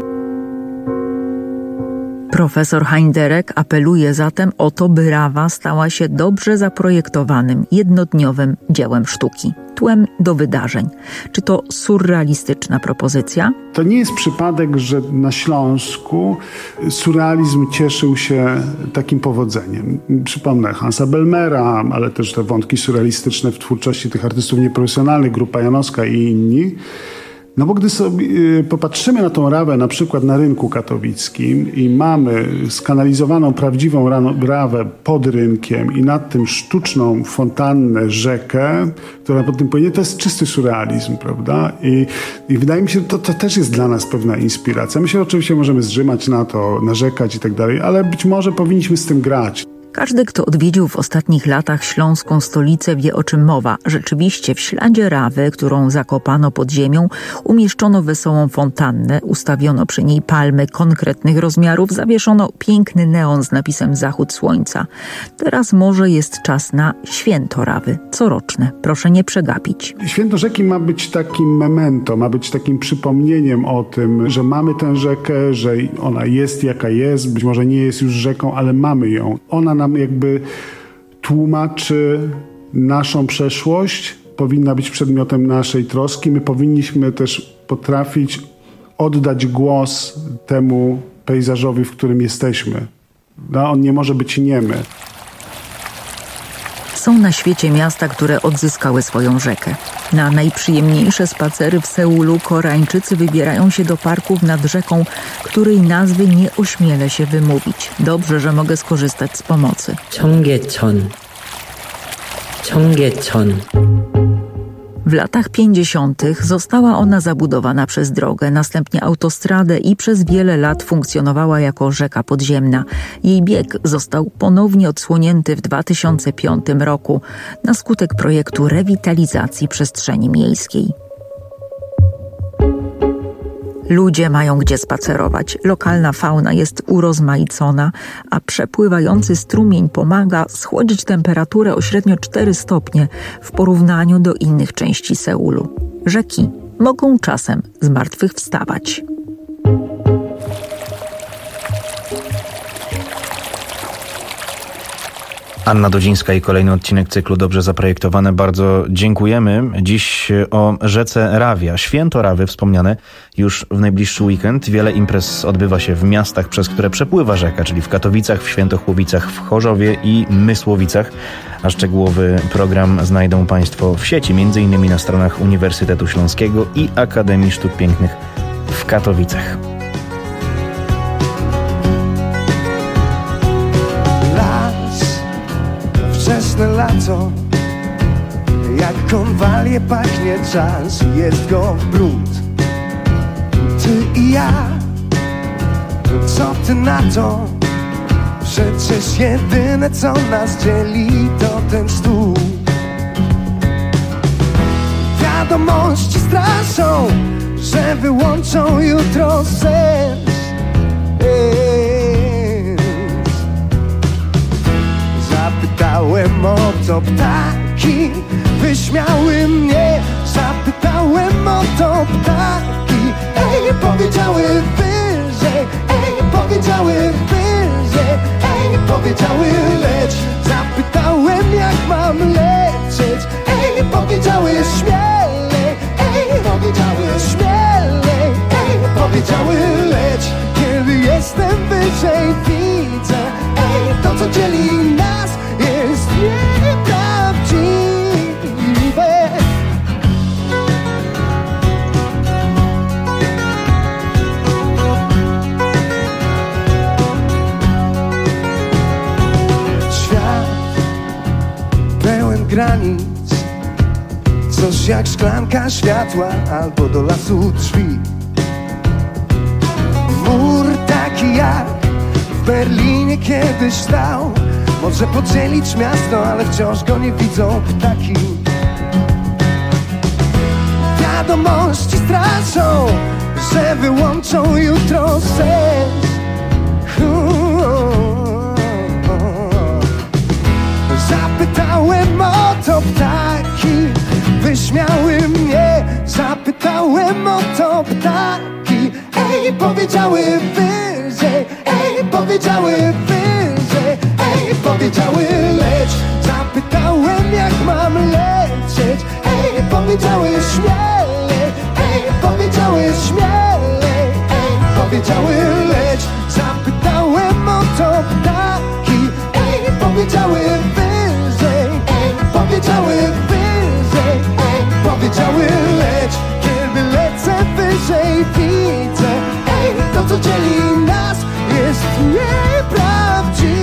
Profesor Heinderek apeluje zatem o to, by Rawa stała się dobrze zaprojektowanym, jednodniowym dziełem sztuki. Tłem do wydarzeń. Czy to surrealistyczna propozycja? To nie jest przypadek, że na Śląsku surrealizm cieszył się takim powodzeniem. Przypomnę Hansa Bellmera, ale też te wątki surrealistyczne w twórczości tych artystów nieprofesjonalnych, Grupa Janowska i inni. No bo gdy sobie popatrzymy na tą Rawę, na przykład na rynku katowickim i mamy skanalizowaną, prawdziwą Rawę pod rynkiem i nad tym sztuczną fontannę, rzekę, która pod tym płynie, to jest czysty surrealizm, prawda? I, i wydaje mi się, że to, to też jest dla nas pewna inspiracja. My się oczywiście możemy zrzymać na to, narzekać i tak dalej, ale być może powinniśmy z tym grać. Każdy, kto odwiedził w ostatnich latach śląską stolicę, wie, o czym mowa. Rzeczywiście w śladzie Rawy, którą zakopano pod ziemią, umieszczono wesołą fontannę, ustawiono przy niej palmy konkretnych rozmiarów, zawieszono piękny neon z napisem Zachód Słońca. Teraz może jest czas na Święto Rawy, coroczne. Proszę nie przegapić. Święto rzeki ma być takim memento, ma być takim przypomnieniem o tym, że mamy tę rzekę, że ona jest jaka jest, być może nie jest już rzeką, ale mamy ją. Ona nam jakby tłumaczy naszą przeszłość, powinna być przedmiotem naszej troski. My powinniśmy też potrafić oddać głos temu pejzażowi, w którym jesteśmy. No, on nie może być niemy. Są na świecie miasta, które odzyskały swoją rzekę. Na najprzyjemniejsze spacery w Seulu Koreańczycy wybierają się do parków nad rzeką, której nazwy nie ośmielę się wymówić. Dobrze, że mogę skorzystać z pomocy. 청계천. 청계천. W latach pięćdziesiątych została ona zabudowana przez drogę, następnie autostradę i przez wiele lat funkcjonowała jako rzeka podziemna. Jej bieg został ponownie odsłonięty w dwa tysiące piątym roku na skutek projektu rewitalizacji przestrzeni miejskiej. Ludzie mają gdzie spacerować, lokalna fauna jest urozmaicona, a przepływający strumień pomaga schłodzić temperaturę o średnio cztery stopnie w porównaniu do innych części Seulu. Rzeki mogą czasem zmartwychwstawać. Anna Dudzińska i kolejny odcinek cyklu Dobrze Zaprojektowane. Bardzo dziękujemy. Dziś o rzece Rawia. Święto Rawy wspomniane już w najbliższy weekend. Wiele imprez odbywa się w miastach, przez które przepływa rzeka, czyli w Katowicach, w Świętochłowicach, w Chorzowie i Mysłowicach. A szczegółowy program znajdą Państwo w sieci, między innymi na stronach Uniwersytetu Śląskiego i Akademii Sztuk Pięknych w Katowicach. Wczesne lato, jak konwalie pachnie czas, jest go brud. ty i ja. Co ty na to? Przecież jedyne co nas dzieli to ten stół. Wiadomości straszą, że wyłączą jutro sens. Zapytałem o to ptaki, wyśmiały mnie. Zapytałem o to ptaki, ej, powiedziały wyżej, ej, powiedziały wyżej, ej, powiedziały leć. Zapytałem jak mam lecieć, ej, powiedziały śmielej, ej, powiedziały śmielej, ej, powiedziały leć. Kiedy jestem wyżej widzę, ej, to co dzieli nas jest nieprawdziwe. Granic, coś jak szklanka światła albo do lasu drzwi. Mur taki jak w Berlinie kiedyś stał, może podzielić miasto, ale wciąż go nie widzą ptaki. Wiadomości straszą, że wyłączą jutro sens. Zapytałem o to ptaki, wyśmiały mnie. Zapytałem o to ptaki, ej, powiedziały wyżej, ej, powiedziały wyżej, ej, powiedziały leć. Zapytałem jak mam lecieć, ej, powiedziały śmielej, ej, powiedziały śmielej, ej, powiedziały leć. Zapytałem o to ptaki, ej, powiedziały wyżej, powiedziały wyżej, ej, powiedziały leć. Kiedy lecę wyżej widzę, ej, to co dzieli nas jest nieprawdziwe.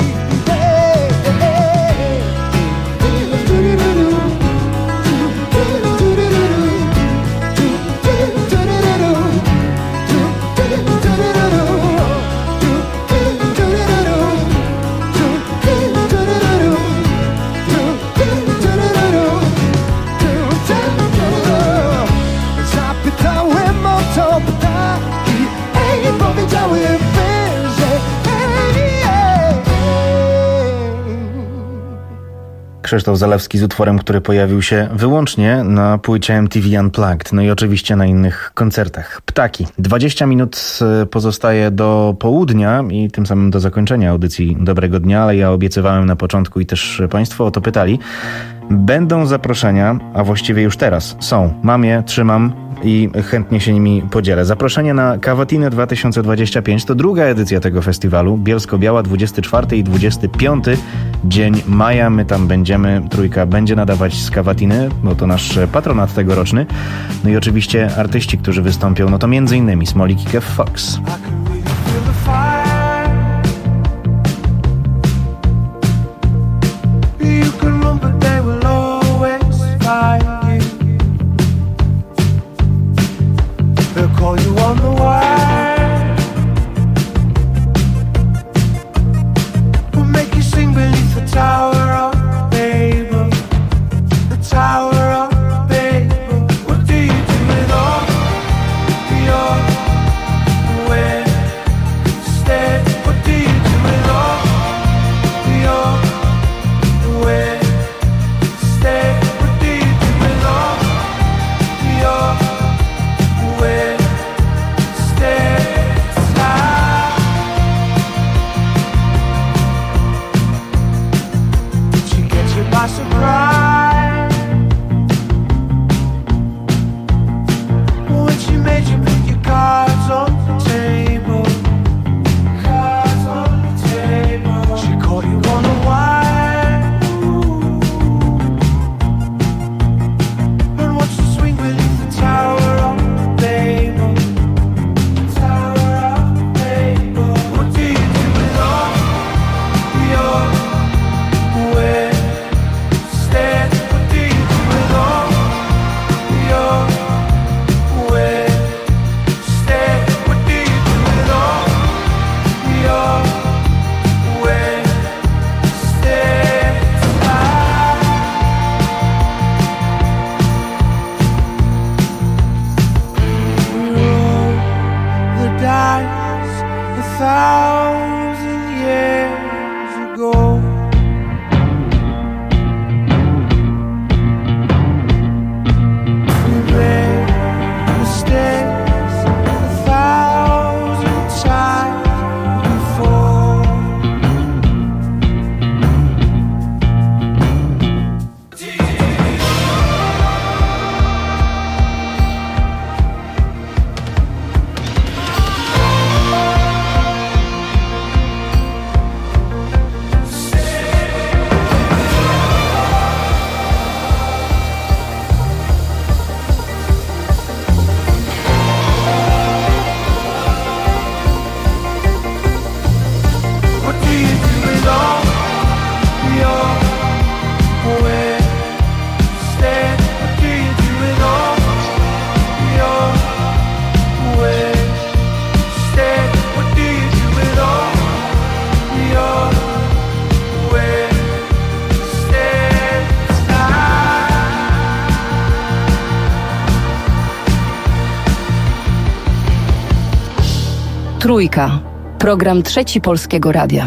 Krzysztof Zalewski z utworem, który pojawił się wyłącznie na płycie M T V Unplugged, no i oczywiście na innych koncertach. Ptaki. dwadzieścia minut pozostaje do południa i tym samym do zakończenia audycji Dobrego Dnia, ale ja obiecywałem na początku i też Państwo o to pytali. Będą zaproszenia, a właściwie już teraz są. Mam je, trzymam i chętnie się nimi podzielę. Zaproszenie na Cavatinę dwa tysiące dwadzieścia pięć to druga edycja tego festiwalu. Bielsko-Biała, dwudziesty czwarty i dwudziesty piąty dzień maja. My tam będziemy. Trójka będzie nadawać z Cavatiny, bo to nasz patronat tegoroczny. No i oczywiście artyści, którzy wystąpią, no to między innymi Smolik i Kev Fox. Call you on the wire, we'll make you sing beneath the tower of Babel, the tower of Babel. What do you do with all your wind? Trójka. Program Trzeci Polskiego Radia.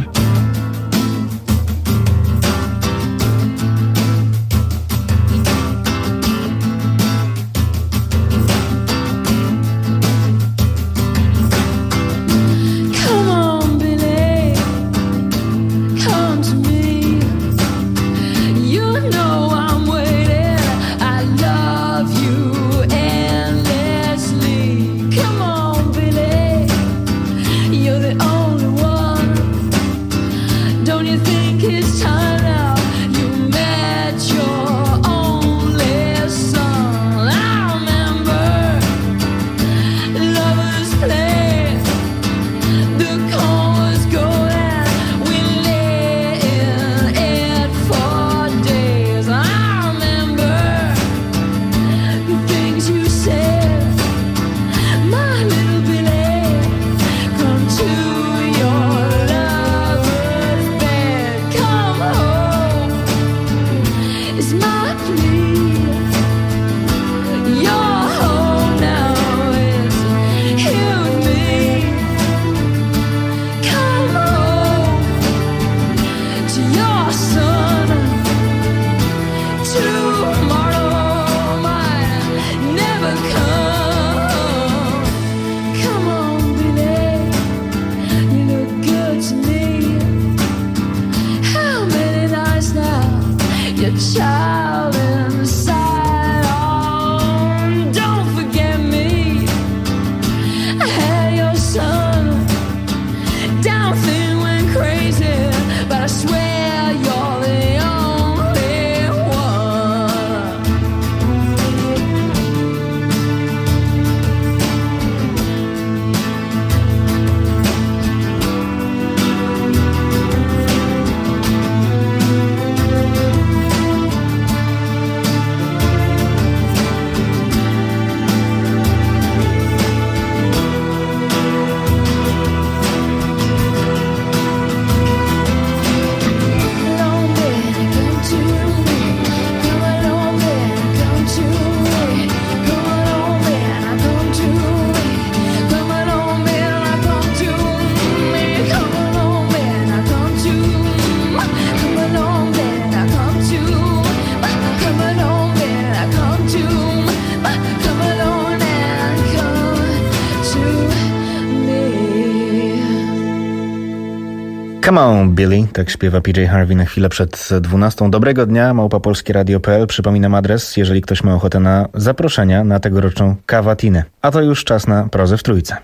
Come on, Billy, tak śpiewa P J Harvey na chwilę przed dwunastą. Dobrego dnia, małpa polskie radio kropka p l. Przypominam adres, jeżeli ktoś ma ochotę na zaproszenia na tegoroczną kawatinę. A to już czas na prozę w trójce.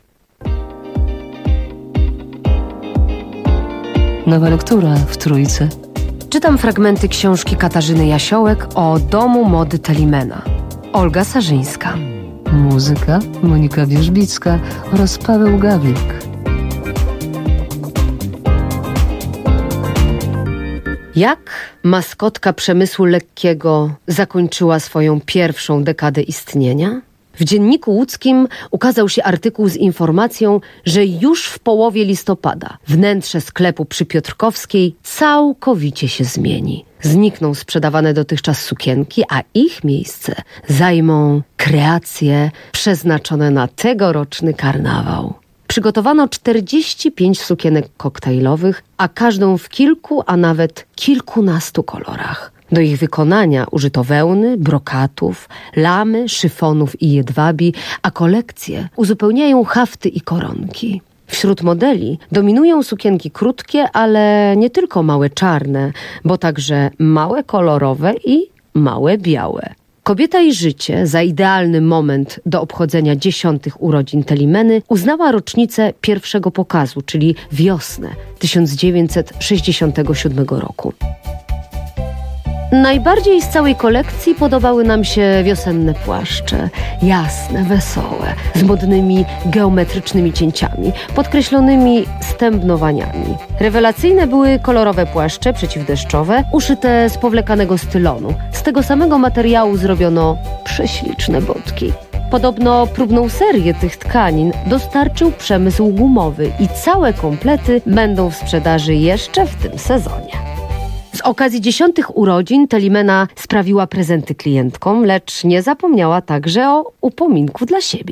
Nowa lektura w trójce. Czytam fragmenty książki Katarzyny Jasiołek o domu mody Telimena. Olga Sarzyńska. Muzyka Monika Wierzbicka oraz Paweł Gawlik. Jak maskotka przemysłu lekkiego zakończyła swoją pierwszą dekadę istnienia? W Dzienniku Łódzkim ukazał się artykuł z informacją, że już w połowie listopada wnętrze sklepu przy Piotrkowskiej całkowicie się zmieni. Znikną sprzedawane dotychczas sukienki, a ich miejsce zajmą kreacje przeznaczone na tegoroczny karnawał. Przygotowano czterdzieści pięć sukienek koktajlowych, a każdą w kilku, a nawet kilkunastu kolorach. Do ich wykonania użyto wełny, brokatów, lamy, szyfonów i jedwabi, a kolekcje uzupełniają hafty i koronki. Wśród modeli dominują sukienki krótkie, ale nie tylko małe czarne, bo także małe kolorowe i małe białe. Kobieta i życie za idealny moment do obchodzenia dziesiątych urodzin Telimeny uznała rocznicę pierwszego pokazu, czyli wiosnę tysiąc dziewięćset sześćdziesiątego siódmego roku. Najbardziej z całej kolekcji podobały nam się wiosenne płaszcze, jasne, wesołe, z modnymi geometrycznymi cięciami, podkreślonymi stępnowaniami. Rewelacyjne były kolorowe płaszcze przeciwdeszczowe, uszyte z powlekanego stylonu. Z tego samego materiału zrobiono prześliczne botki. Podobno próbną serię tych tkanin dostarczył przemysł gumowy i całe komplety będą w sprzedaży jeszcze w tym sezonie. Z okazji dziesiątych urodzin Telimena sprawiła prezenty klientkom, lecz nie zapomniała także o upominku dla siebie.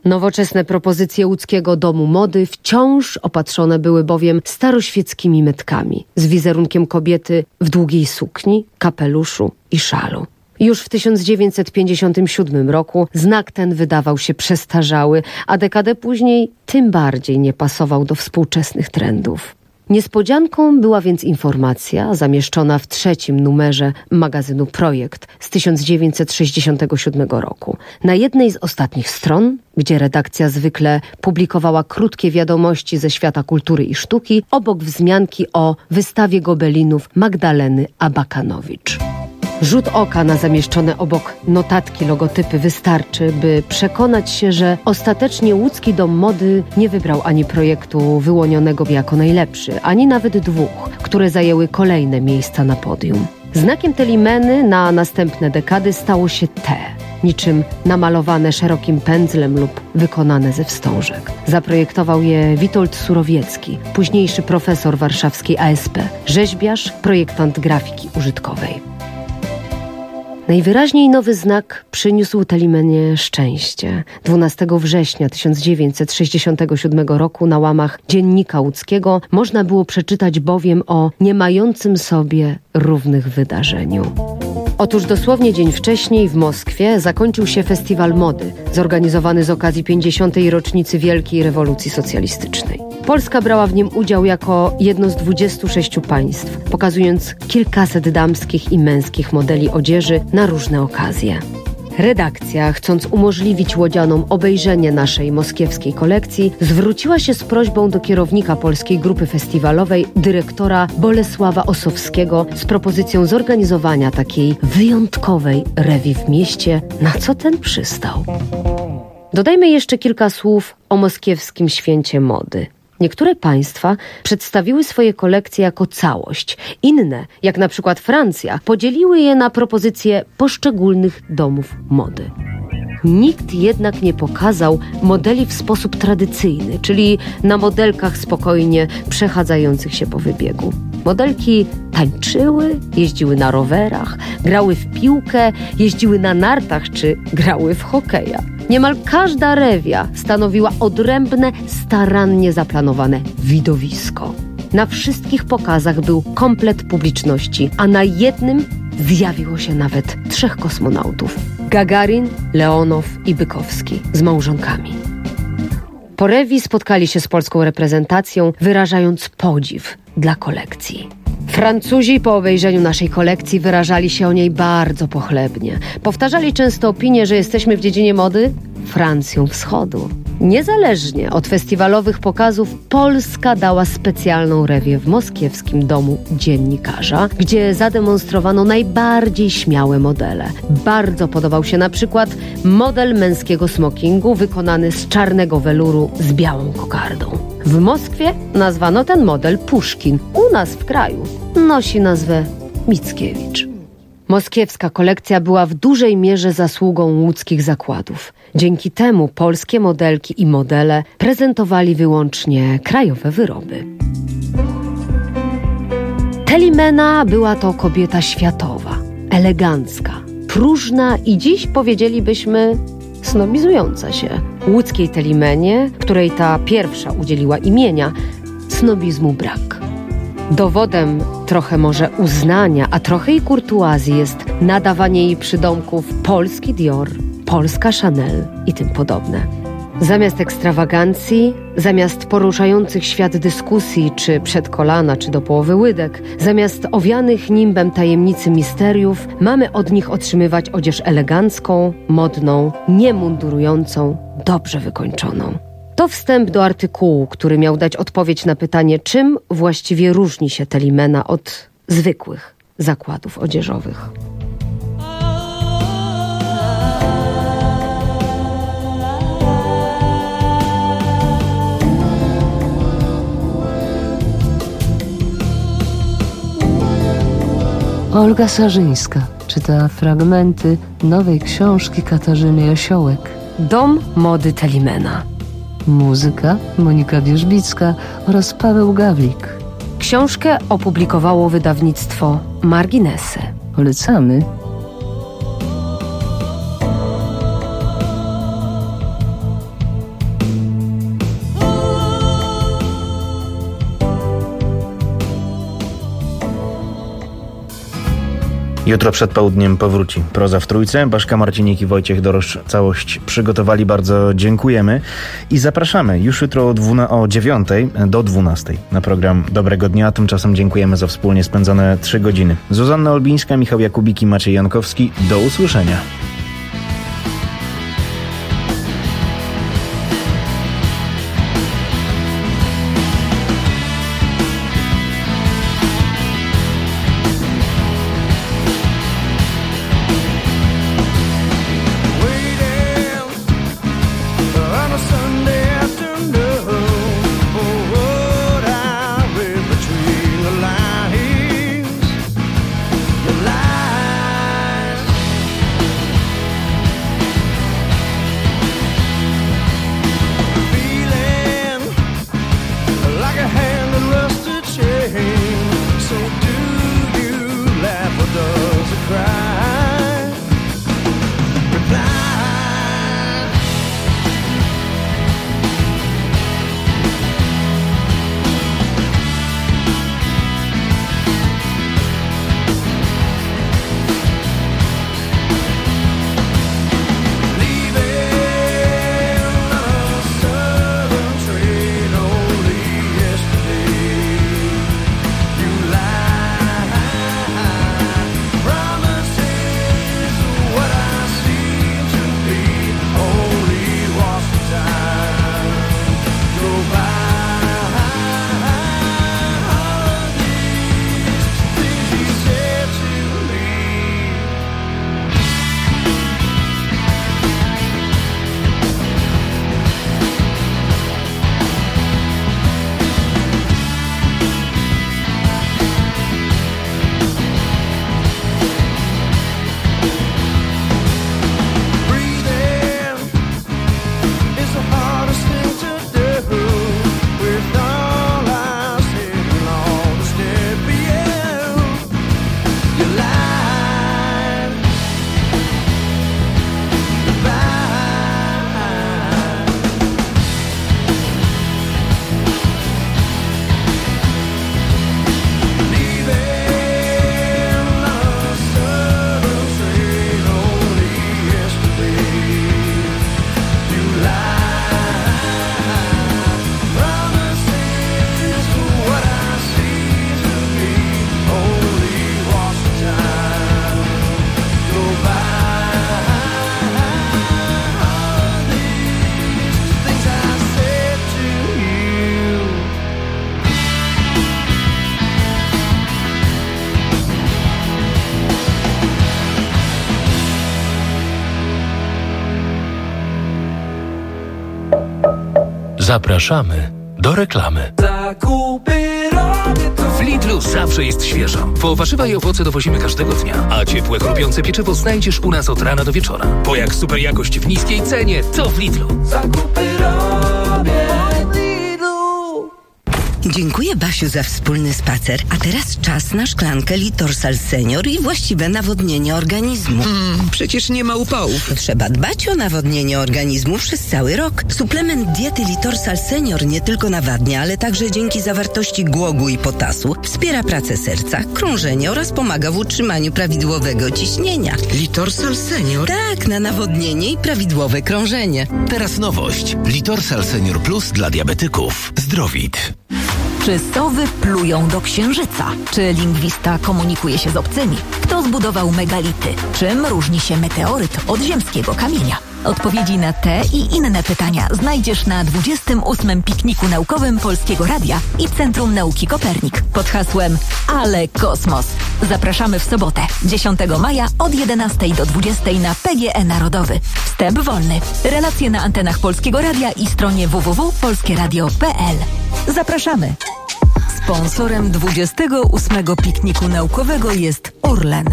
Nowoczesne propozycje łódzkiego domu mody wciąż opatrzone były bowiem staroświeckimi metkami z wizerunkiem kobiety w długiej sukni, kapeluszu i szalu. Już w tysiąc dziewięćset pięćdziesiątym siódmym roku znak ten wydawał się przestarzały, a dekadę później tym bardziej nie pasował do współczesnych trendów. Niespodzianką była więc informacja zamieszczona w trzecim numerze magazynu Projekt z tysiąc dziewięćset sześćdziesiątego siódmego roku. Na jednej z ostatnich stron, gdzie redakcja zwykle publikowała krótkie wiadomości ze świata kultury i sztuki, obok wzmianki o wystawie gobelinów Magdaleny Abakanowicz. Rzut oka na zamieszczone obok notatki logotypy wystarczy, by przekonać się, że ostatecznie łódzki dom mody nie wybrał ani projektu wyłonionego jako najlepszy, ani nawet dwóch, które zajęły kolejne miejsca na podium. Znakiem Telimeny na następne dekady stało się T, niczym namalowane szerokim pędzlem lub wykonane ze wstążek. Zaprojektował je Witold Surowiecki, późniejszy profesor warszawskiej A S P, rzeźbiarz, projektant grafiki użytkowej. Najwyraźniej nowy znak przyniósł Telimenie szczęście. dwunastego września tysiąc dziewięćset sześćdziesiątego siódmego roku na łamach Dziennika Łódzkiego można było przeczytać bowiem o nie mającym sobie równych wydarzeniu. Otóż dosłownie dzień wcześniej w Moskwie zakończył się Festiwal Mody, zorganizowany z okazji pięćdziesiątej rocznicy Wielkiej Rewolucji Socjalistycznej. Polska brała w nim udział jako jedno z dwudziestu sześciu państw, pokazując kilkaset damskich i męskich modeli odzieży na różne okazje. Redakcja, chcąc umożliwić łodzianom obejrzenie naszej moskiewskiej kolekcji, zwróciła się z prośbą do kierownika Polskiej Grupy Festiwalowej, dyrektora Bolesława Osowskiego, z propozycją zorganizowania takiej wyjątkowej rewi w mieście, na co ten przystał. Dodajmy jeszcze kilka słów o moskiewskim święcie mody. Niektóre państwa przedstawiły swoje kolekcje jako całość. Inne, jak na przykład Francja, podzieliły je na propozycje poszczególnych domów mody. Nikt jednak nie pokazał modeli w sposób tradycyjny, czyli na modelkach spokojnie przechadzających się po wybiegu. Modelki tańczyły, jeździły na rowerach, grały w piłkę, jeździły na nartach czy grały w hokeja. Niemal każda rewia stanowiła odrębne, starannie zaplanowane widowisko. Na wszystkich pokazach był komplet publiczności, a na jednym zjawiło się nawet trzech kosmonautów. Gagarin, Leonow i Bykowski z małżonkami. Po rewi spotkali się z polską reprezentacją, wyrażając podziw dla kolekcji. Francuzi po obejrzeniu naszej kolekcji wyrażali się o niej bardzo pochlebnie. Powtarzali często opinię, że jesteśmy w dziedzinie mody Francją Wschodu. Niezależnie od festiwalowych pokazów, Polska dała specjalną rewię w moskiewskim domu dziennikarza, gdzie zademonstrowano najbardziej śmiałe modele. Bardzo podobał się na przykład model męskiego smokingu wykonany z czarnego weluru z białą kokardą. W Moskwie nazwano ten model Puszkin. U nas w kraju nosi nazwę Mickiewicz. Moskiewska kolekcja była w dużej mierze zasługą łódzkich zakładów. Dzięki temu polskie modelki i modele prezentowali wyłącznie krajowe wyroby. Telimena była to kobieta światowa, elegancka, próżna i dziś powiedzielibyśmy snobizująca się. Łódzkiej Telimenie, której ta pierwsza udzieliła imienia, snobizmu brak. Dowodem trochę może uznania, a trochę i kurtuazji jest nadawanie jej przydomków polski Dior, polska Chanel i tym podobne. Zamiast ekstrawagancji, zamiast poruszających świat dyskusji, czy przed kolana, czy do połowy łydek, zamiast owianych nimbem tajemnicy misteriów, mamy od nich otrzymywać odzież elegancką, modną, niemundurującą, dobrze wykończoną. To wstęp do artykułu, który miał dać odpowiedź na pytanie, czym właściwie różni się Telimena od zwykłych zakładów odzieżowych. Olga Sarzyńska czyta fragmenty nowej książki Katarzyny Osiołek. Dom mody Telimena. Muzyka Monika Wierzbicka oraz Paweł Gawlik. Książkę opublikowało wydawnictwo Marginesy. Polecamy. Jutro przed południem powróci Proza w Trójce. Baszka Marcinik i Wojciech Dorosz całość przygotowali. Bardzo dziękujemy i zapraszamy już jutro o, dwuna- o dziewiątej do dwunastej na program Dobrego Dnia. Tymczasem dziękujemy za wspólnie spędzone trzy godziny. Zuzanna Olbińska, Michał Jakubik i Maciej Jankowski. Do usłyszenia. Zapraszamy do reklamy. W Lidlu zawsze jest świeżo, bo warzywa i owoce dowozimy każdego dnia, a ciepłe, chrupiące pieczywo znajdziesz u nas od rana do wieczora. Bo jak super jakość w niskiej cenie, to w Lidlu. Zakupy robię w Lidlu. Dziękuję, Basiu, za wspólny spacer. A teraz czas na szklankę Litorsal Senior i właściwe nawodnienie organizmu. Mm, przecież nie ma upałów. Trzeba dbać o nawodnienie organizmu przez cały rok. Suplement diety Litorsal Senior nie tylko nawadnia, ale także dzięki zawartości głogu i potasu wspiera pracę serca, krążenie oraz pomaga w utrzymaniu prawidłowego ciśnienia. Litorsal Senior? Tak, na nawodnienie i prawidłowe krążenie. Teraz nowość. Litorsal Senior Plus dla diabetyków. Zdrowit. Czy sowy plują do księżyca? Czy lingwista komunikuje się z obcymi? Kto zbudował megality? Czym różni się meteoryt od ziemskiego kamienia? Odpowiedzi na te i inne pytania znajdziesz na dwudziestym ósmym pikniku naukowym Polskiego Radia i Centrum Nauki Kopernik pod hasłem Ale Kosmos. Zapraszamy w sobotę, dziesiątego maja od jedenastej do dwudziestej na P G E Narodowy. Wstęp wolny. Relacje na antenach Polskiego Radia i stronie w w w kropka polskie radio kropka p l. Zapraszamy. Sponsorem dwudziestego ósmego pikniku naukowego jest Orlen.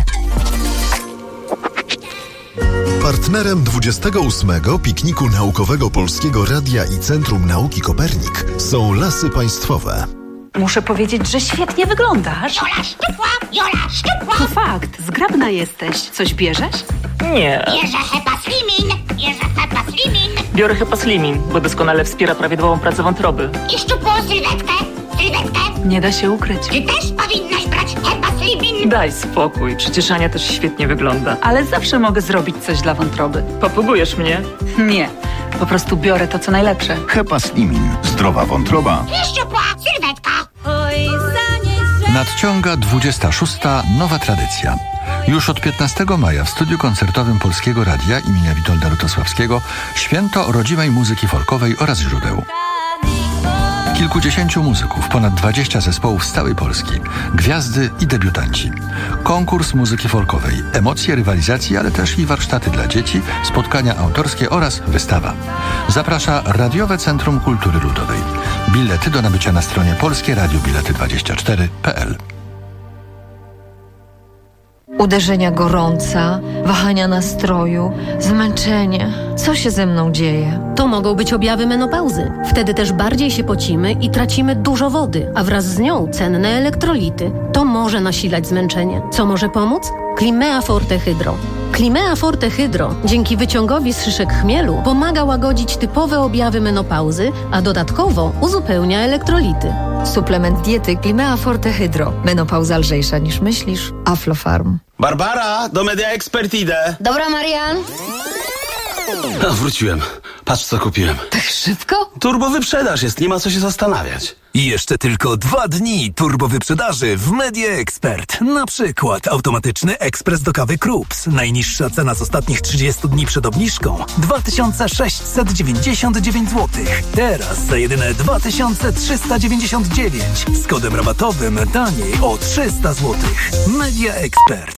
Partnerem dwudziestego ósmego pikniku naukowego Polskiego Radia i Centrum Nauki Kopernik są Lasy Państwowe. Muszę powiedzieć, że świetnie wyglądasz. Jola szczupła, Jola szczupła. To fakt, zgrabna jesteś. Coś bierzesz? Nie. Bierze Hepa Slimin, bierze Hepa Slimin. Biorę Hepa Slimin, bo doskonale wspiera prawidłową pracę wątroby. I szczupłą sylwetkę, sylwetkę. Nie da się ukryć. Ty też powinnaś brać Hepa Slimin. Daj spokój, przecież Ania też świetnie wygląda. Ale zawsze mogę zrobić coś dla wątroby. Popługujesz mnie? Nie, po prostu biorę to, co najlepsze. Hepa Slimin. Zdrowa wątroba. Szczupła sylwetka. Nadciąga dwudziesta szósta nowa tradycja. Już od piętnastego maja w studiu koncertowym Polskiego Radia imienia Witolda Lutosławskiego święto rodzimej muzyki folkowej oraz źródeł. Kilkudziesięciu muzyków, ponad dwadzieścia zespołów z całej Polski, gwiazdy i debiutanci. Konkurs muzyki folkowej, emocje rywalizacji, ale też i warsztaty dla dzieci, spotkania autorskie oraz wystawa. Zaprasza Radiowe Centrum Kultury Ludowej. Bilety do nabycia na stronie polskie radio bilety dwadzieścia cztery kropka p l. Uderzenia gorąca, wahania nastroju, zmęczenie. Co się ze mną dzieje? To mogą być objawy menopauzy. Wtedy też bardziej się pocimy i tracimy dużo wody, a wraz z nią cenne elektrolity. To może nasilać zmęczenie. Co może pomóc? Climea Forte Hydro. Climea Forte Hydro dzięki wyciągowi z szyszek chmielu pomaga łagodzić typowe objawy menopauzy, a dodatkowo uzupełnia elektrolity. Suplement diety Climea Forte Hydro. Menopauza lżejsza niż myślisz. Aflofarm. Barbara, do Media Expert idę. Dobra, Marian. A, wróciłem. Patrz, co kupiłem. Tak szybko? Turbo wyprzedaż jest, nie ma co się zastanawiać. I jeszcze tylko dwa dni turbo wyprzedaży w Media Expert. Na przykład automatyczny ekspres do kawy Krups. Najniższa cena z ostatnich trzydziestu dni przed obniżką dwa tysiące sześćset dziewięćdziesiąt dziewięć złotych. Teraz za jedyne dwa tysiące trzysta dziewięćdziesiąt dziewięć. Z kodem rabatowym taniej o trzysta złotych. Media Expert.